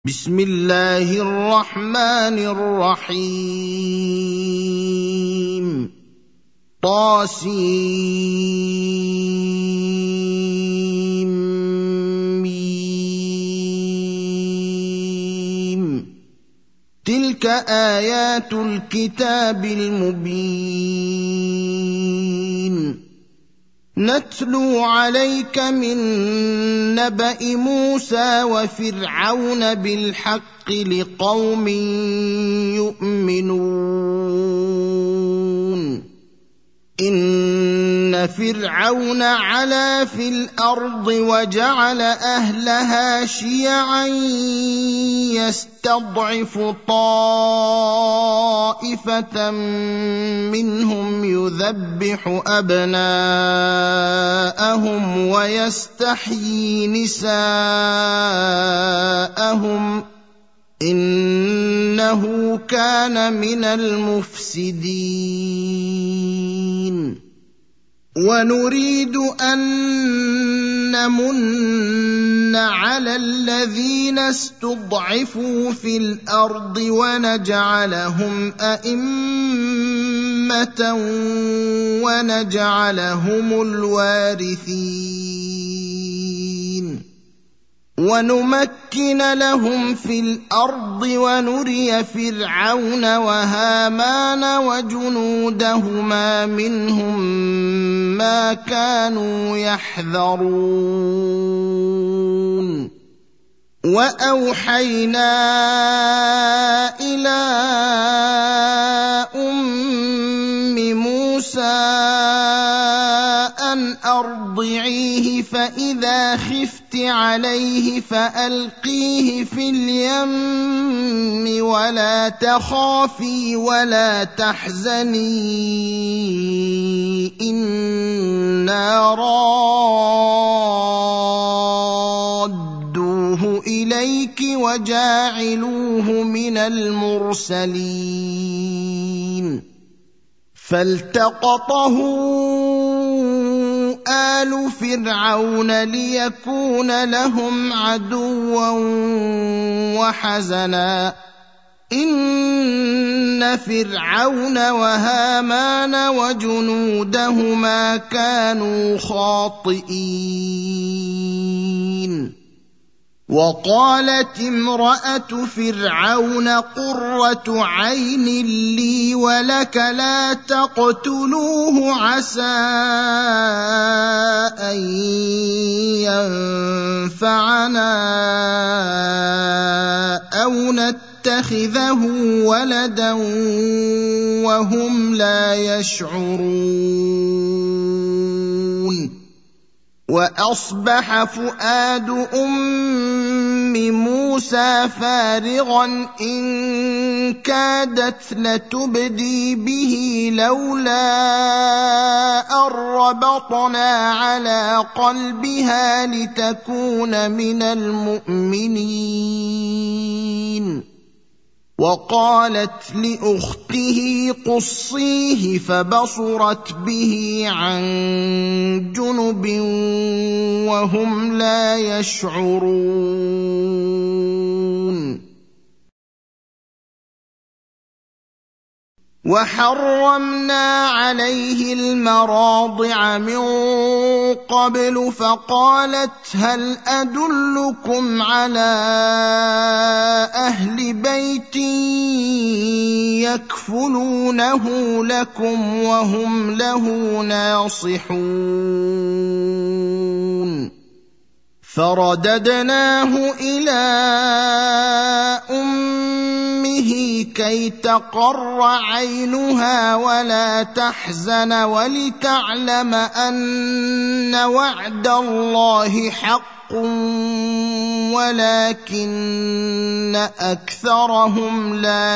بسم الله الرحمن الرحيم طاسيم تلك آيات الكتاب المبين نتلو عليك من نبأ موسى وفرعون بالحق لقوم يؤمنون إن فرعون علا في الأرض وجعل أهلها شيعا يستضعف طائفة منهم يذبح أبناءهم ويستحيي نساءهم إنه كان من المفسدين ونريد أن نمن على الذين استضعفوا في الأرض ونجعلهم أئمة ونجعلهم الوارثين ونمكن لهم في الأرض ونري فرعون وهامان وجنودهما منهم ما كانوا يحذرون وأوحينا إلى موسى أن أرضعيه فإذا خفت عليه فألقيه في اليم ولا تخافي ولا تحزني إنا رادوه إليك وجاعلوه من المرسلين فالتقطه آل فرعون ليكون لهم عدوا وحزنا إن فرعون وهامان وجنودهما كانوا خاطئين وقالت امرأة فرعون قرة عين لي ولك لا تقتلوه عسى أن ينفعنا أو نتخذه ولدا وهم لا يشعرون وأصبح فؤاد أم موسى فارغا إن كادت لتبدي به لولا أن ربطنا على قلبها لتكون من المؤمنين وقالت لأخته قصيه فبصرت به عن جنب وهم لا يشعرون وحرمنا عليه المراضع من قبل فقالت هل أدلكم على أهل بيت يكفلونه لكم وهم له ناصحون فرددناه إلى أمه كي تقر عينها ولا تحزن ولتعلم أن وعد الله حق ولكن أكثرهم لا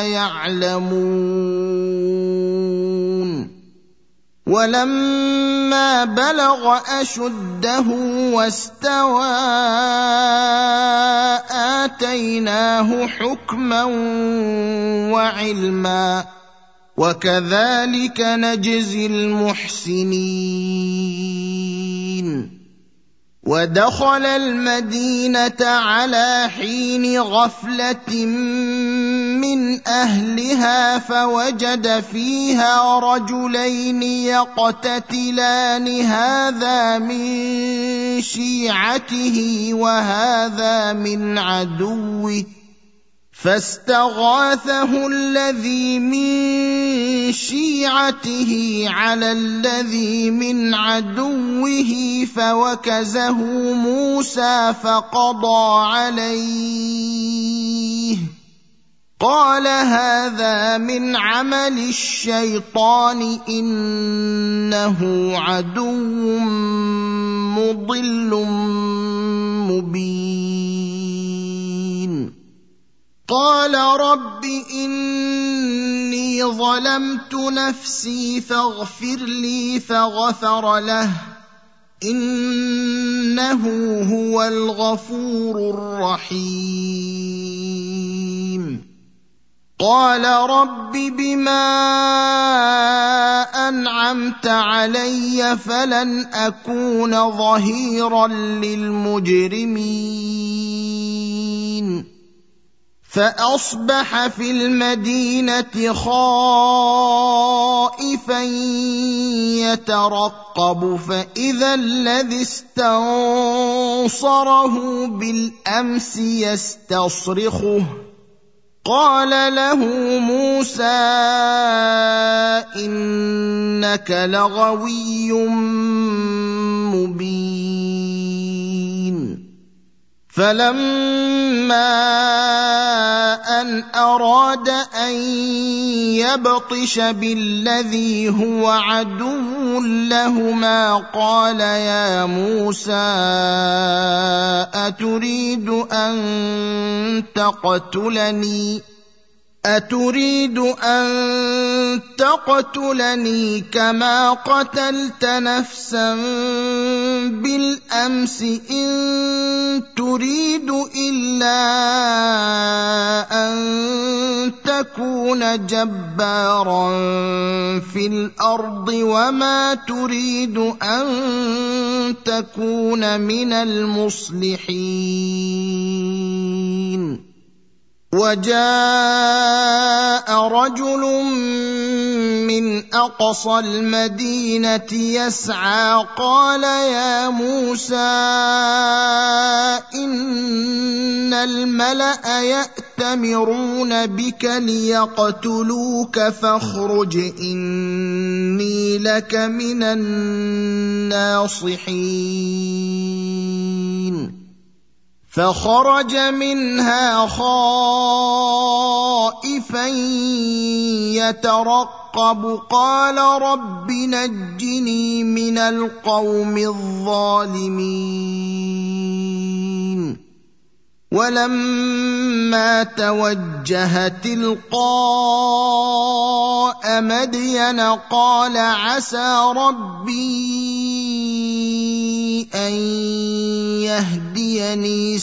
يعلمون ولما بلغ أشده واستوى آتيناه حكما وعلما وكذلك نجزي المحسنين ودخل المدينة على حين غفلة من أهلها فوجد فيها رجلين يقتتلان هذا من شيعته وهذا من عدوه فاستغاثه الذي من شيعته على الذي من عدوه فوكزه موسى فقضى عليه قال هذا من عمل الشيطان إنه عدو مضل مبين قال رب إني ظلمت نفسي فاغفر لي فغفر له إنه هو الغفور الرحيم قال رب بما أنعمت علي فلن أكون ظهيرا للمجرمين فأصبح في المدينة خائفا يترقب فإذا الذي استنصره بالأمس يستصرخه قال له موسى إنك لغوي مبين فلما أن أراد أن يبطش بالذي هو عدو لهما قال يا موسى أتريد أن تقتلني كما قتلت نفسا بالأمس إن تريد إلا أن تكون جبارا في الأرض وما تريد أن تكون من المصلحين وجاء رجل من أقصى المدينة يسعى قال يا موسى إن الملأ يأتمرون بك ليقتلوك فاخرج إني لك من الناصحين فخرج منها خائفا يترقب قال رب نجني من القوم الظالمين ولما توجه تلقاء مدين قال عسى ربي أن يهديني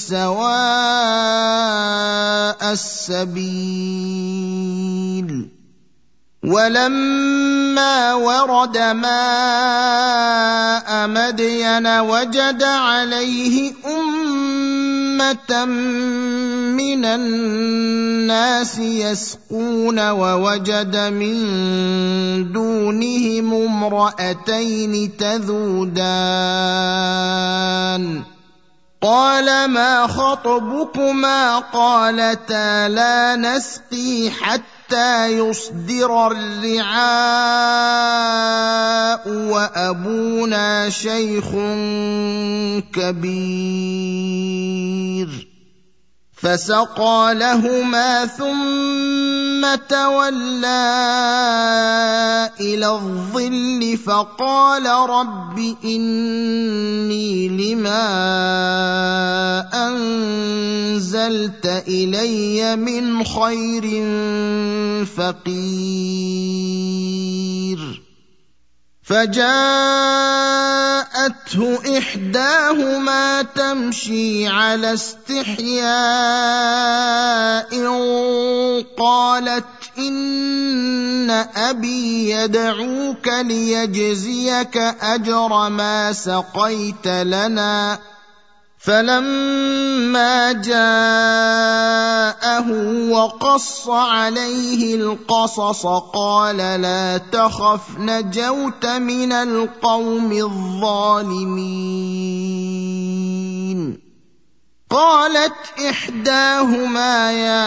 سواء السبيل ولما ورد ماء مدين وجد عليه أمة من الناس يسقون ووجد من دونهم امرأتين تذودان قال ما خطبكما قالتا لا نسقي حتى يصدر الرعاء وأبونا شيخ كبير فسقى لهما ثم تولى إلى الظل فقال رب إني لما أنزلت إلي من خير فقير فجاءته إحداهما تمشي على استحياء قالت إن أبي يدعوك ليجزيك أجر ما سقيت لنا فلما جاءه وقص عليه القصص قال لا تخف نجوت من القوم الظالمين. قالت إحداهما يا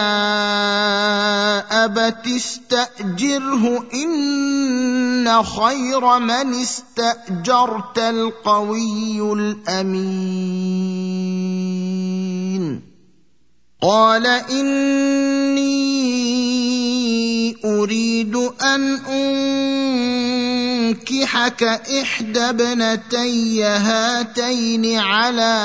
أبت استأجره إن خير من استأجرت القوي الأمين. قال إني أريد أن أنكحك إحدى ابنتي هاتين على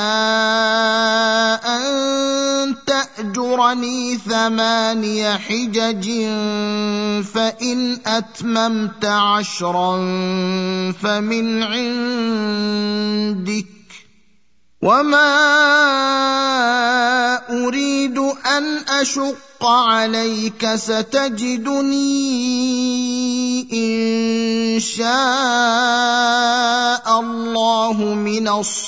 أن تأجرني 8 حجج فإن أتممت 10 فمن عندك وما أريد أن أشق عليك ستجدني إن شاء الله من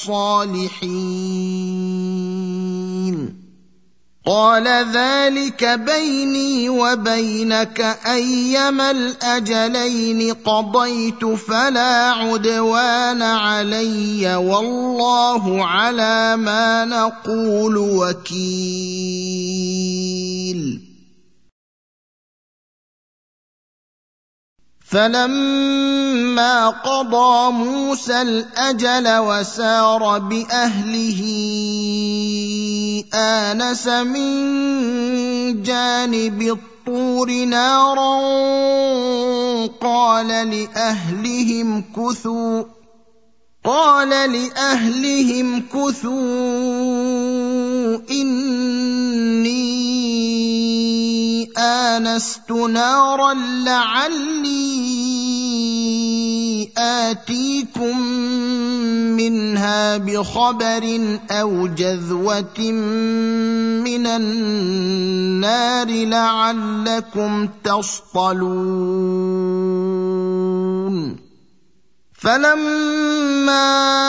الصالحين. قال ذلك بيني وبينك أيما الأجلين قضيت فلا عدوان علي والله على ما نقول وكيل. فلما قضى موسى الأجل وسار بأهله آنس من جانب الطور نارا قال لأهلهم كثوا إني آنست نارا لعلي آتيكم منها بخبر أو جذوة من النار لعلكم تصطلون. فلما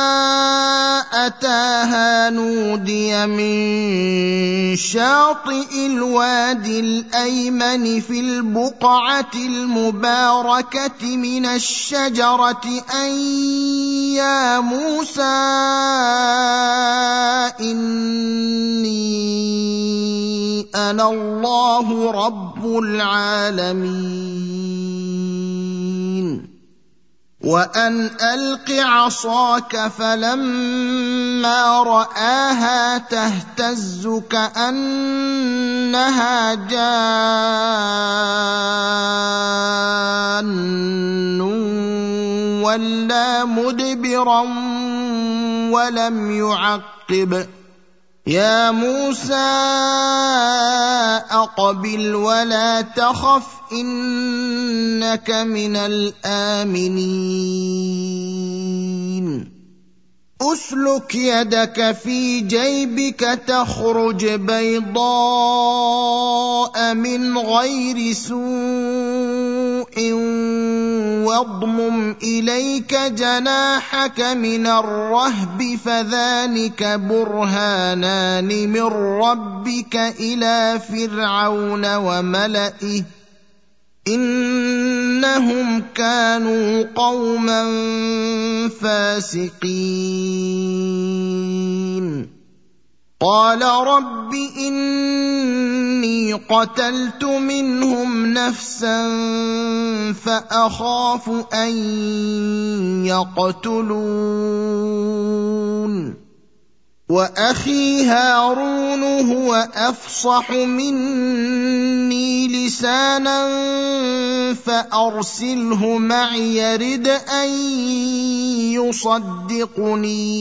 أتاها نودي من شاطئ الوادي الأيمن في البقعة المباركة من الشجرة أن يا موسى إني أنا الله رب العالمين وأن ألق عصاك فلما رآها تهتز كأنها جان ولا مدبرا ولم يعقب. يا موسى أقبل ولا تخف إنك من الآمنين. أسلك يدك في جيبك تخرج بيضاء من غير سوء واضمم إليك جناحك من الرهب فذلك برهانان من ربك إلى فرعون وملئه إنهم كانوا قوما فاسقين. قال رب إني قتلت منهم نفسا فأخاف أن يقتلون وأخي هارون هو أفصح مني لسانا فأرسله معي يرد أن يصدقني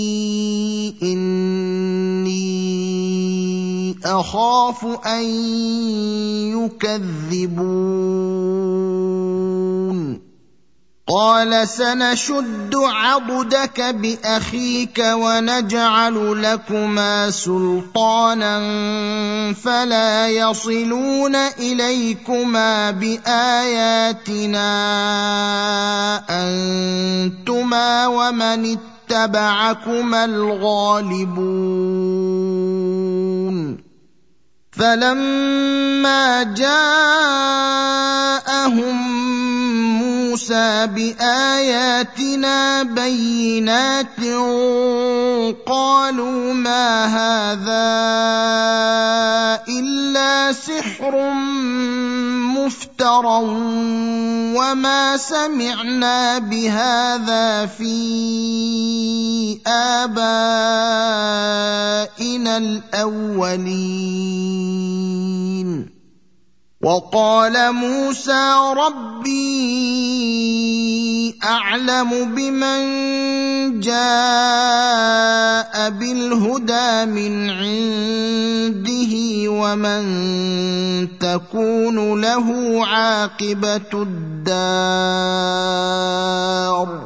إني أخاف أن يكذبون. قال سنشد عضدك بأخيك ونجعل لكما سلطانا فلا يصلون إليكما بآياتنا أنتما ومن اتبعكما الغالبون فلما جاءهم موسى بآياتنا بينات قالوا ما هذا إلا سحر مفترى وما سمعنا بهذا في آبائنا الأولين وقال موسى ربي أعلم بمن جاء بالهدى من عنده ومن تكون له عاقبة الدار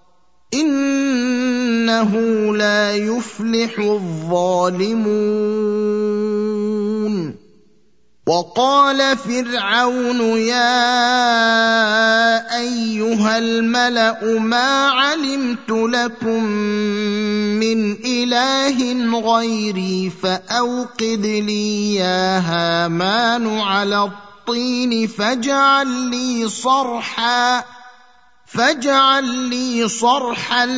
إنه لا يفلح الظالمون وقال فرعون يا أيها الملأ ما علمت لكم من إله غيري فأوقد لي يا هامان على الطين فاجعل لي صرحا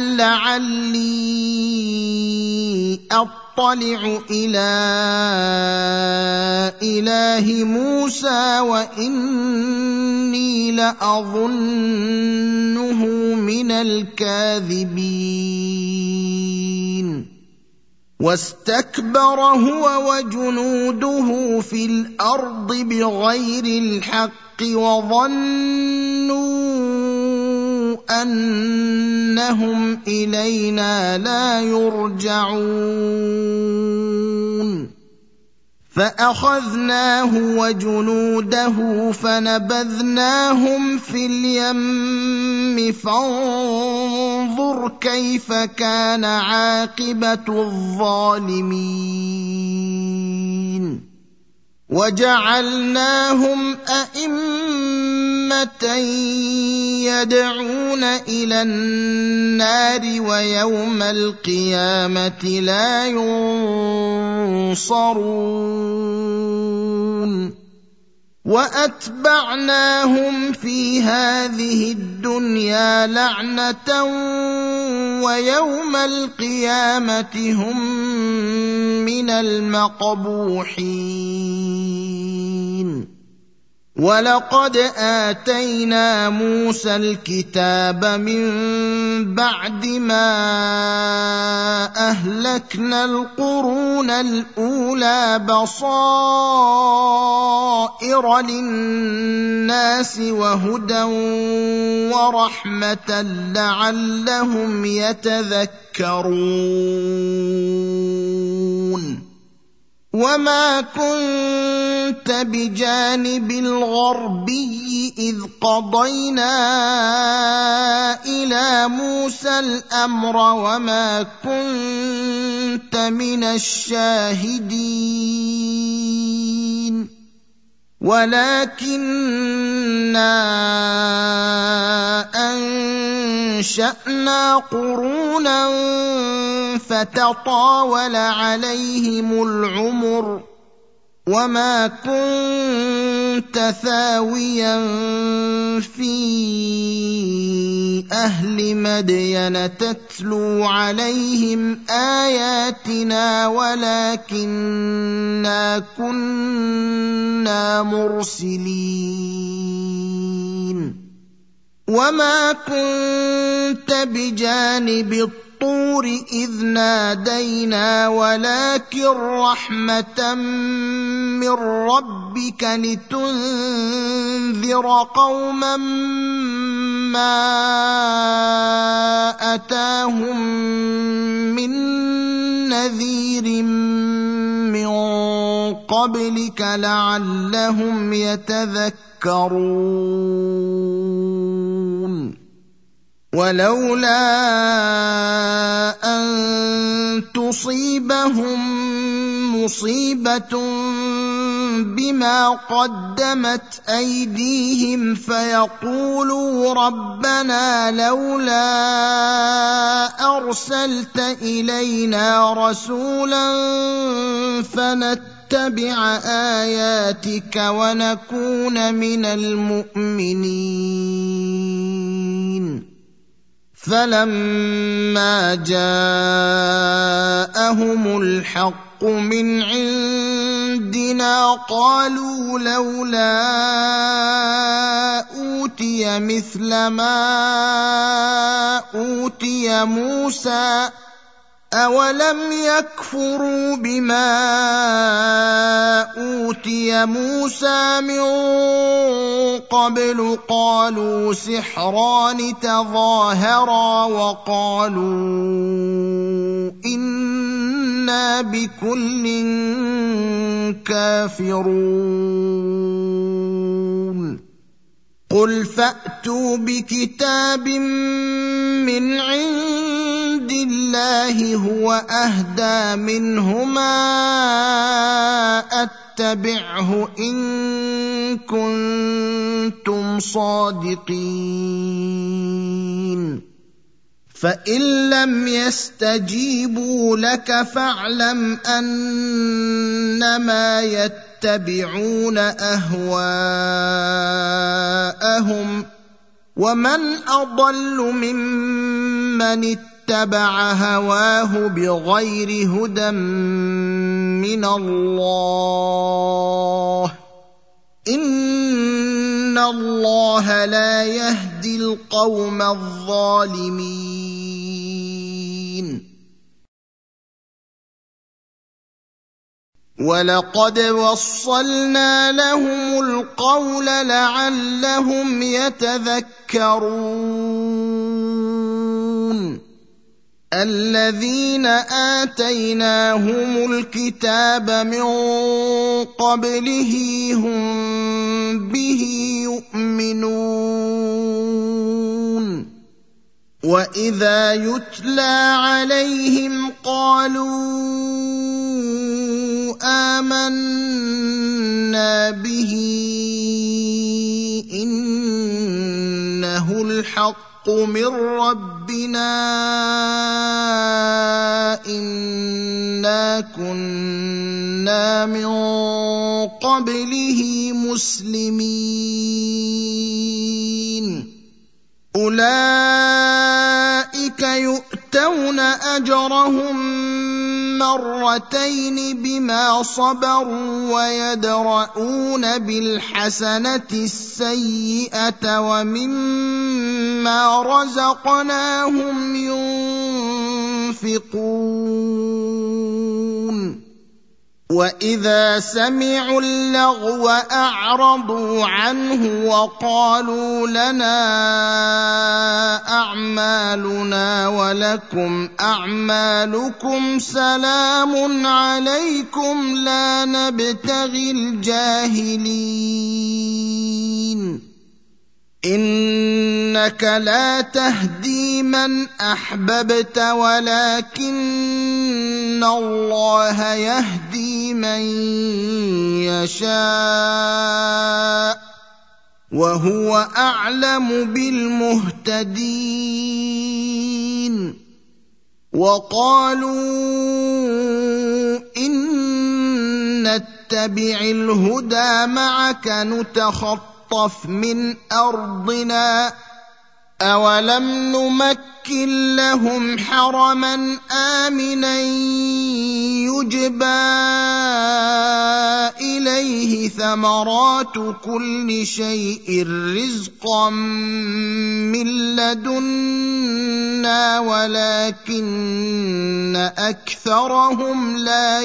لعلي أطلع إلى إله موسى وإني لأظنه من الكاذبين واستكبر هو وجنوده في الأرض بغير الحق وظنوا أنهم إلينا لا يرجعون فأخذناه وجنوده فنبذناهم في اليم فانظر كيف كان عاقبة الظالمين وجعلناهم أئمة يدعون إلى النار ويوم القيامة لا ينصرون وأتبعناهم في هذه الدنيا لعنة ويوم القيامة هم من المقبوحين ولقد آتينا موسى الكتاب من بعد ما أهلكنا القرون الأولى بصائر للناس وهدى ورحمة لعلهم يتذكرون وما كنت بجانب الغربي إذ قضينا إلى موسى الأمر وما كنت من الشاهدين ولكننا أنشأنا قرونا فتطاول عليهم العمر وما كنت ثاويا في أهل مدين تتلو عليهم آياتنا ولكننا كنا مرسلين وما كنت بجانب الطور إذ نادينا ولكن رحمة من ربك لتنذر قوما ما أتاهم من نذير من قبلك لعلهم يتذكرون ولولا أن تصيبهم مصيبة بما قدمت أيديهم فيقولوا ربنا لولا أرسلت إلينا رسولا فنتبع آياتك ونكون من المؤمنين فلما جاءهم الحق من عندنا قالوا لولا أوتي مثل ما أوتي موسى أولم يكفروا بما أوتي موسى من قبل قالوا سحران تظاهرا وقالوا إنا بكل كافرون قل فأتوا بكتاب من عند الله هو أهدى منهما أتبعه إن كنتم صادقين فإن لم يستجيبوا لك فاعلم أنما يتبعون أهواءهم ومن أضل ممن اتبع هواه بغير هدى من الله إن الله لا يهدي القوم الظالمين ولقد وصلنا لهم القول لعلهم يتذكرون الذين آتيناهم الكتاب من قبله هم به يؤمنون وإذا يتلى عليهم قالوا آمنا به إنه الحق من ربنا إنا كنا من قبله مسلمين أولئك يؤتون أجرهم مرتين بما صبروا ويدرؤون بالحسنة السيئة ومما رزقناهم ينفقون وإذا سمعوا اللغو أعرضوا عنه وقالوا لنا أعمالنا ولكم أعمالكم سلام عليكم لا نبتغي الجاهلين إنك لا تهدي من أحببت ولكن الله يهدي من يشاء وهو أعلم بالمهتدين وقالوا إن نتبع الهدى معك نتخطف من أرضنا أولم نمكن لهم حرما آمنا يجبى إليه ثمرات كل شيء رزقا من لدنا ولكن أكثرهم لا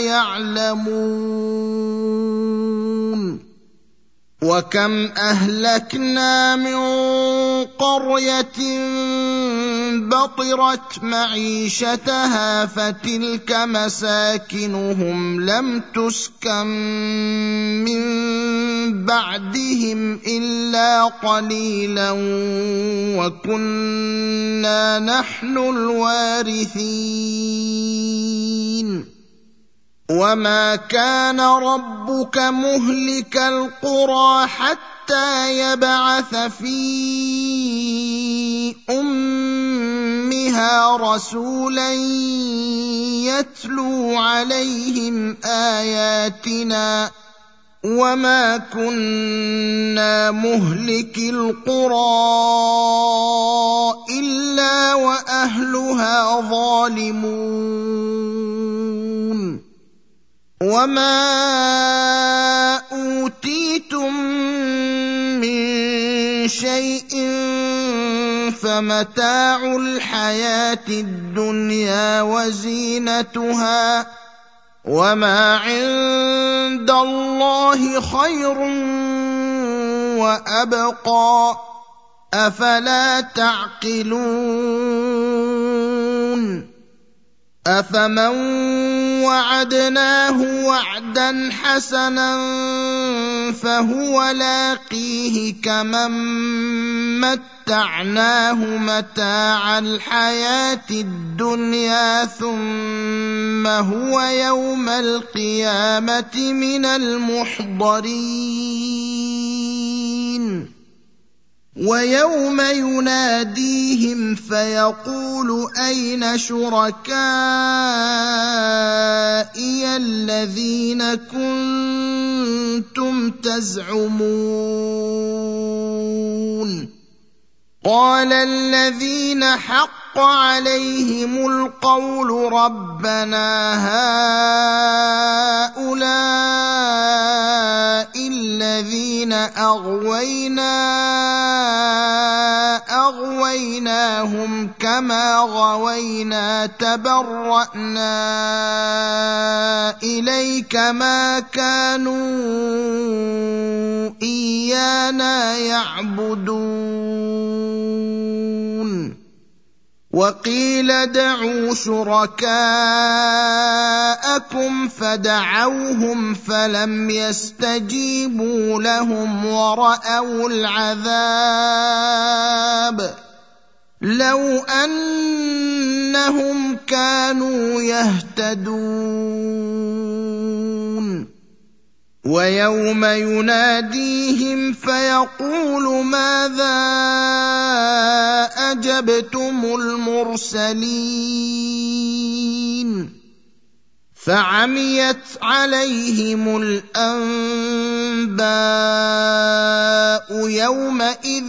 يعلمون وكم أهلكنا من قرية بطرت معيشتها فتلك مساكنهم لم تسكن من بعدهم إلا قليلا وكنا نحن الوارثين وما كان ربك مهلك القرى حتى يبعث في أمها رسولا يتلو عليهم آياتنا وما كنا مهلك القرى إلا وأهلها ظالمون وما أوتيتم من شيء فمتاع الحياة الدنيا وزينتها وما عند الله خير وأبقى أفلا تعقلون أفمن وعدناه وعدا حسنا فهو لاقيه كمن متعناه متاع الحياة الدنيا ثم هو يوم القيامة من المحضرين ويوم يناديهم فيقول أين شركائي الذين كنتم تزعمون قال الذين حق عليهم القول ربنا هؤلاء الذين أغويناهم كما غوينا تبرأنا إليك ما كانوا إيانا يعبدون وقيل ادعوا شركاءكم فدعوهم فلم يستجيبوا لهم ورأوا العذاب لو أنهم كانوا يهتدون ويوم يناديهم فيقول ماذا أجبتم المرسلين فعميت عليهم الأنباء يومئذ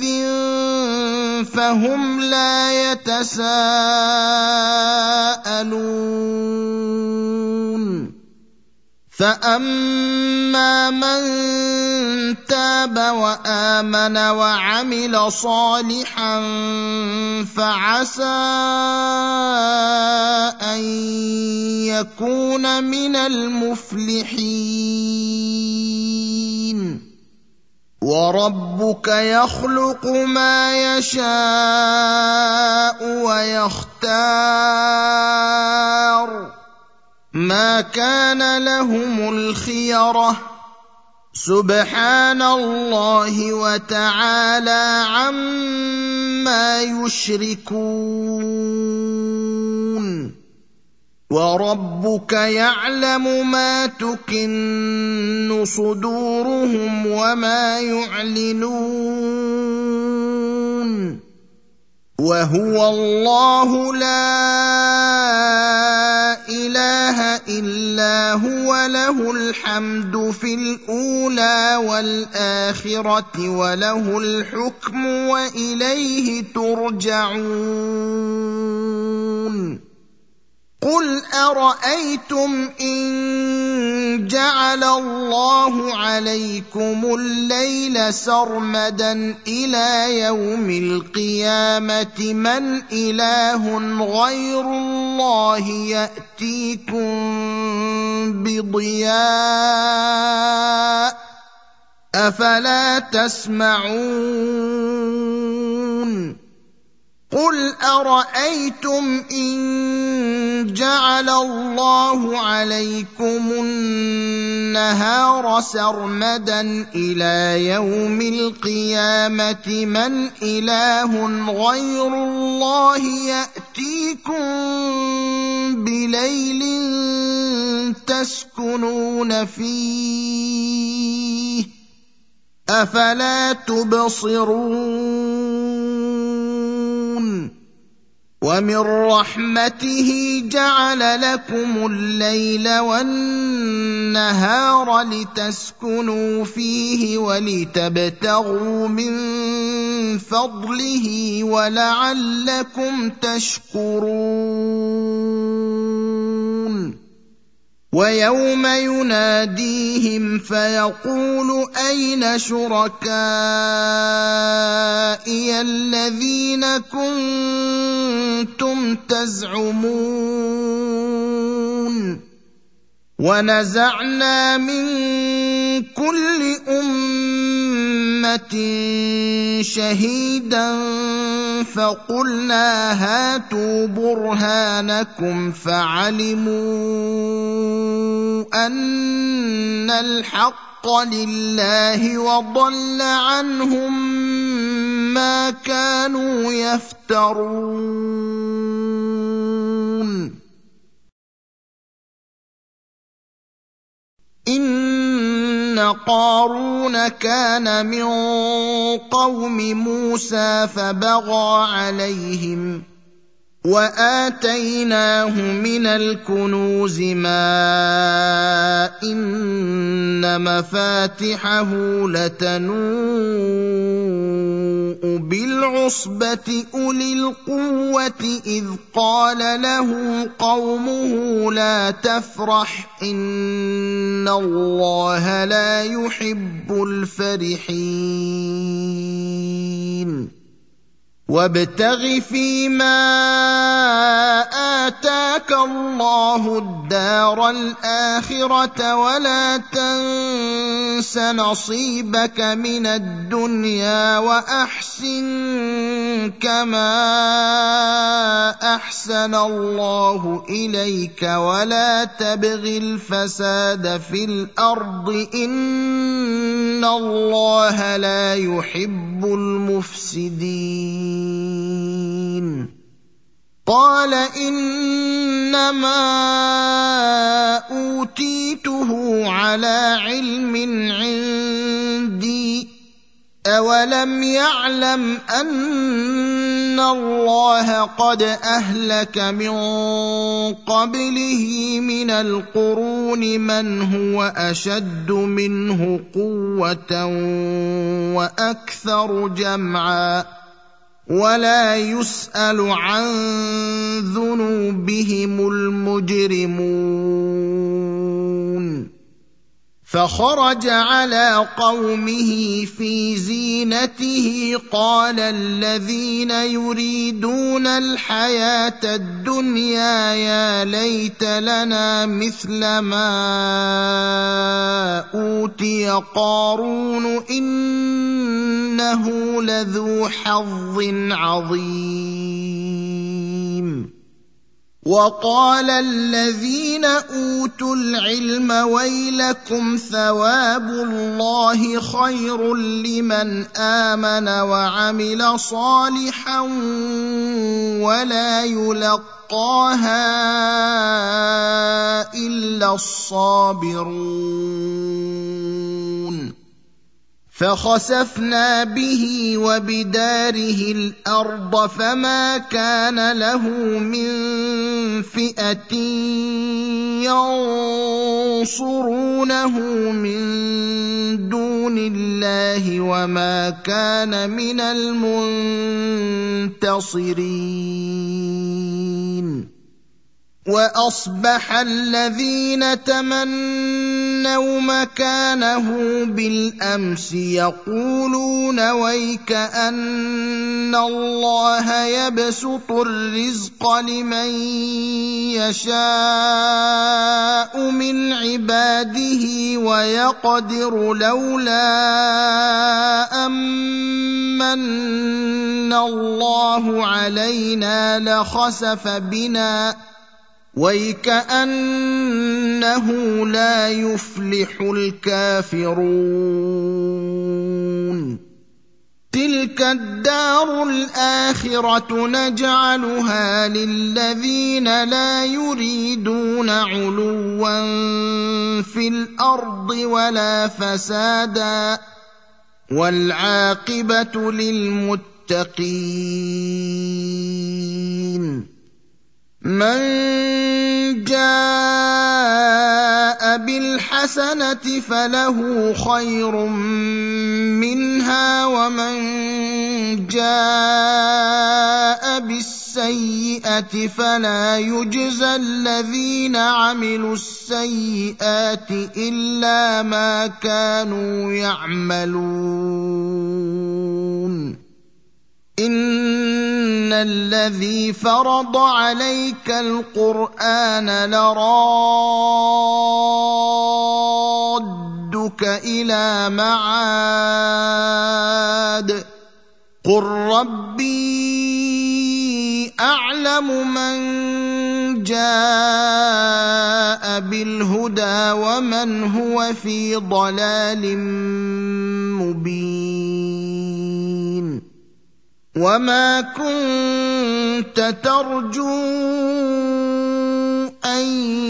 فهم لا يتساءلون فأما من تاب وآمن وعمل صالحا فعسى أن يكون من المفلحين وربك يخلق ما يشاء ويختار ما كان لهم الخيرة سبحان الله وتعالى عما يشركون وربك يعلم ما تكن صدورهم وما يعلنون وهو الله لا إله إلا هو له الحمد في الأولى والآخرة وله الحكم وإليه ترجعون قل أرأيتم إن جعل الله عليكم الليل سرمدا إلى يوم القيامة من إله غير الله يأتيكم بضياء أفلا تسمعون قل أرأيتم إن جعل الله عليكم النهار سرمدا إلى يوم القيامة من إله غير الله يأتيكم بليل تسكنون فيه أفلا تبصرون ومن رحمته جعل لكم الليل والنهار لتسكنوا فيه ولتبتغوا من فضله ولعلكم تشكرون ويوم يناديهم فيقول أين شركائي الذين كنتم تزعمون ونزعنا من كل أمة شهيدا فقلنا هاتوا برهانكم فعلموا أن الحق لله وضل عنهم ما كانوا يفترون إن قارون كان من قوم موسى فبغى عليهم وآتيناه من الكنوز ما إن مفاتحه لتنوء بالعصبة أولي القوة إذ قال له قومه لا تفرح إن الله لا يحب الفرحين وابتغ فيما آتاك الله الدار الآخرة ولا تنس نصيبك من الدنيا وأحسن كما أحسن الله إليك ولا تبغ الفساد في الأرض إن الله لا يحب المفسدين قال إنما أوتيته على علم عندي أولم يعلم أن الله قد أهلك من قبله من القرون من هو أشد منه قوة وأكثر جمعا ولا يسأل عن ذنوبهم المجرمون فخرج على قومه في زينته قال الذين يريدون الحياة الدنيا يا ليت لنا مثل ما أوتي قارون إنه لذو حظ عظيم وقال الذين أوتوا العلم ويلكم ثواب الله خير لمن آمن وعمل صالحا ولا يلقاها إلا الصابرون فخسفنا به وبداره الأرض فما كان له من فئة ينصرونه من دون الله وما كان من المنتصرين وأصبح الذين تمنوا مكانه بالأمس يقولون ويك أن الله يبسط الرزق لمن يشاء من عباده ويقدر لولا أمن الله علينا لخسف بنا ويكأنه لا يفلح الكافرون تلك الدار الآخرة نجعلها للذين لا يريدون علوا في الأرض ولا فسادا والعاقبة للمتقين من جاء بالحسنة فله خير منها ومن جاء بالسيئة فلا يجزى الذين عملوا السيئات إلا ما كانوا يعملون إن الذي فرض عليك القرآن لرادك إلى معاد قل ربي أعلم من جاء بالهدى ومن هو في ضلال مبين وما كنت ترجو أن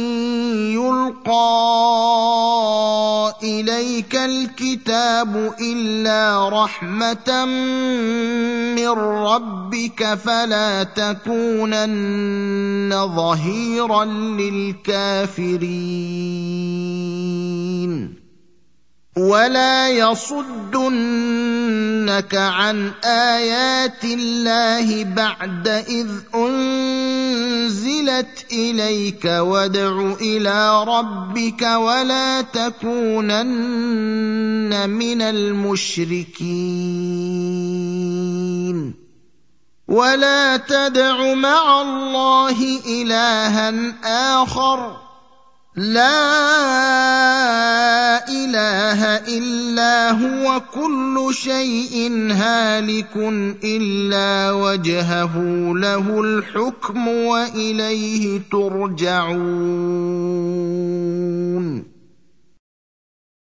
يلقى إليك الكتاب إلا رحمة من ربك فلا تكونن ظهيرا للكافرين ولا يصدنك عن آيات الله بعد إذ أنزلت إليك وادع إلى ربك ولا تكونن من المشركين ولا تدع مع الله إلها آخر لا إله إلا هو كل شيء هالك إلا وجهه له الحكم وإليه ترجعون